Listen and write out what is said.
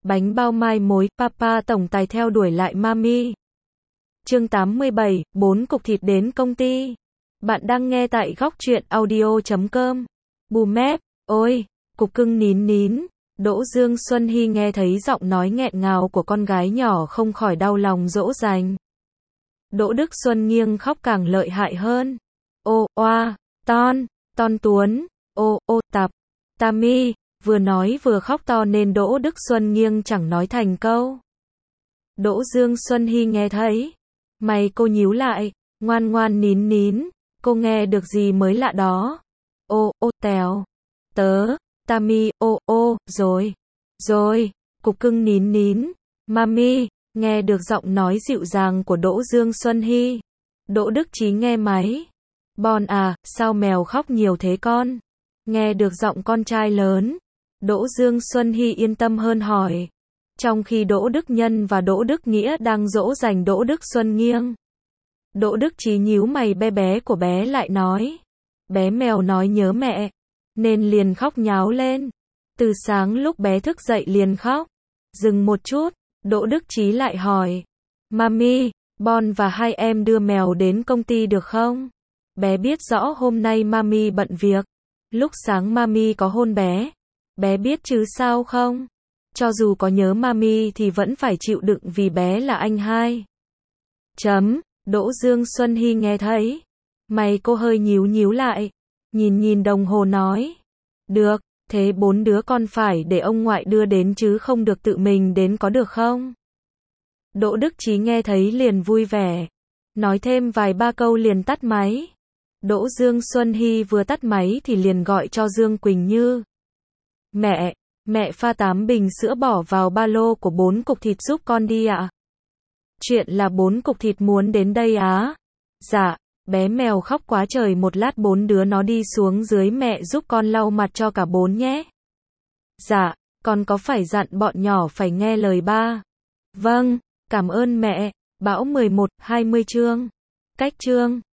Bánh bao mai mối, Papa tổng tài theo đuổi lại Mami. Chương 87, 4 cục thịt đến công ty. Bạn đang nghe tại góc truyện audio.com. Bù mép, ôi, cục cưng nín nín. Đỗ Dương Xuân Hy nghe thấy giọng nói nghẹn ngào của con gái nhỏ không khỏi đau lòng dỗ dành. Đỗ Đức Xuân nghiêng khóc càng lợi hại hơn. Ô, oa, ton tuấn, ô, Tammy, vừa nói vừa khóc to nên Đỗ Đức Xuân nghiêng chẳng nói thành câu. Đỗ Dương Xuân Hy nghe thấy. Mày cô nhíu lại, ngoan ngoan nín nín, cô nghe được gì mới lạ đó. Ô, tèo, Tammy, rồi, cục cưng nín nín, Mami, nghe được giọng nói dịu dàng của Đỗ Dương Xuân Hy. Đỗ Đức Chí nghe máy. Bon à, sao mèo khóc nhiều thế con? Nghe được giọng con trai lớn. Đỗ Dương Xuân Hy yên tâm hơn hỏi. Trong khi Đỗ Đức Nhân và Đỗ Đức Nghĩa đang dỗ dành Đỗ Đức Xuân nghiêng. Đỗ Đức Chí nhíu mày bé bé của bé lại nói. Bé mèo nói nhớ mẹ, nên liền khóc nháo lên. Từ sáng lúc bé thức dậy liền khóc. Dừng một chút, Đỗ Đức Chí lại hỏi. Mami, Bon và hai em đưa mèo đến công ty được không? Bé biết rõ hôm nay Mami bận việc. Lúc sáng Mami có hôn bé. Bé biết chứ sao không? Cho dù có nhớ Mami thì vẫn phải chịu đựng vì bé là anh hai. Đỗ Dương Xuân Hy nghe thấy. Mày cô hơi nhíu lại. Nhìn đồng hồ nói. Được, thế 4 đứa con phải để ông ngoại đưa đến chứ không được tự mình đến có được không? Đỗ Đức Chí nghe thấy liền vui vẻ. Nói thêm vài ba câu liền tắt máy. Đỗ Dương Xuân Hy vừa tắt máy thì liền gọi cho Dương Quỳnh Như. Mẹ pha 8 bình sữa bỏ vào ba lô của 4 cục thịt giúp con đi ạ. Chuyện là 4 cục thịt muốn đến đây á? Dạ, bé mèo khóc quá trời một lát 4 đứa nó đi xuống dưới mẹ giúp con lau mặt cho cả 4 nhé. Dạ, con có phải dặn bọn nhỏ phải nghe lời ba? Vâng, cảm ơn mẹ. Bão 11, 20 chương. Cách chương.